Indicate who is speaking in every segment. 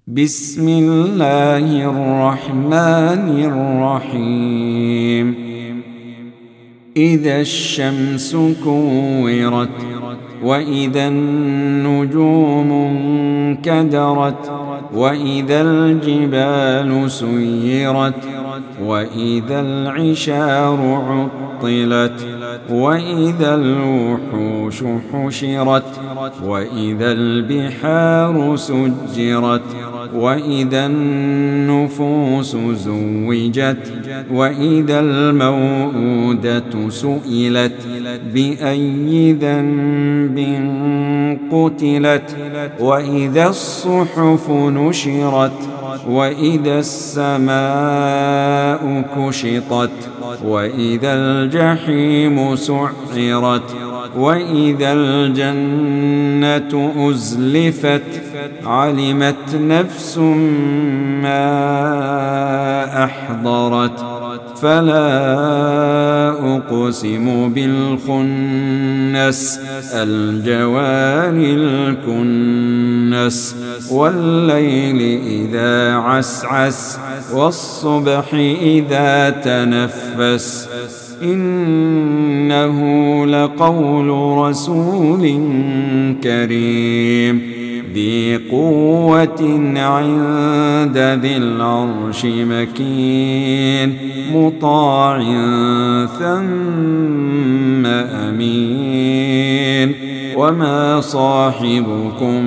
Speaker 1: بسم الله الرحمن الرحيم إذا الشمس كورت وإذا النجوم انكدرت وإذا الجبال سيرت وإذا العشار عطلت وإذا الوحوش حشرت وإذا البحار سجرت وإذا النفوس زوجت وإذا الموءودة سئلت بأي ذنب قتلت وإذا الصحف نشرت وإذا السماء كشطت وإذا الجحيم سعرت وإذا الجنة أزلفت علمت نفس ما أحضرت فلا أقسم بالخنس الجوار الكنس والليل إذا عسعس والصبح إذا تنفس إنه لقول رسول كريم ذي قوة عند ذي العرش مكين مطاع ثم أمين وما صاحبكم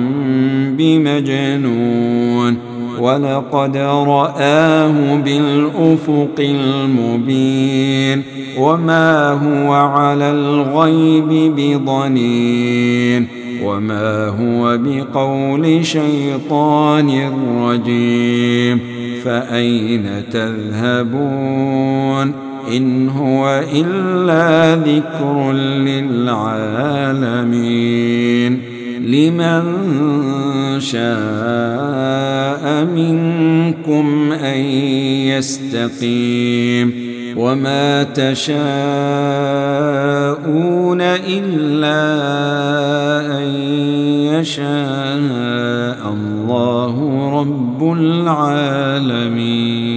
Speaker 1: بمجنون ولقد رآه بالأفق المبين وما هو على الغيب بضنين وما هو بقول شيطان رجيم فأين تذهبون إن هو إلا ذكر للعالمين لمن شاء منكم أن يستقيم وما تشاءون إلا أن يشاء الله رب العالمين.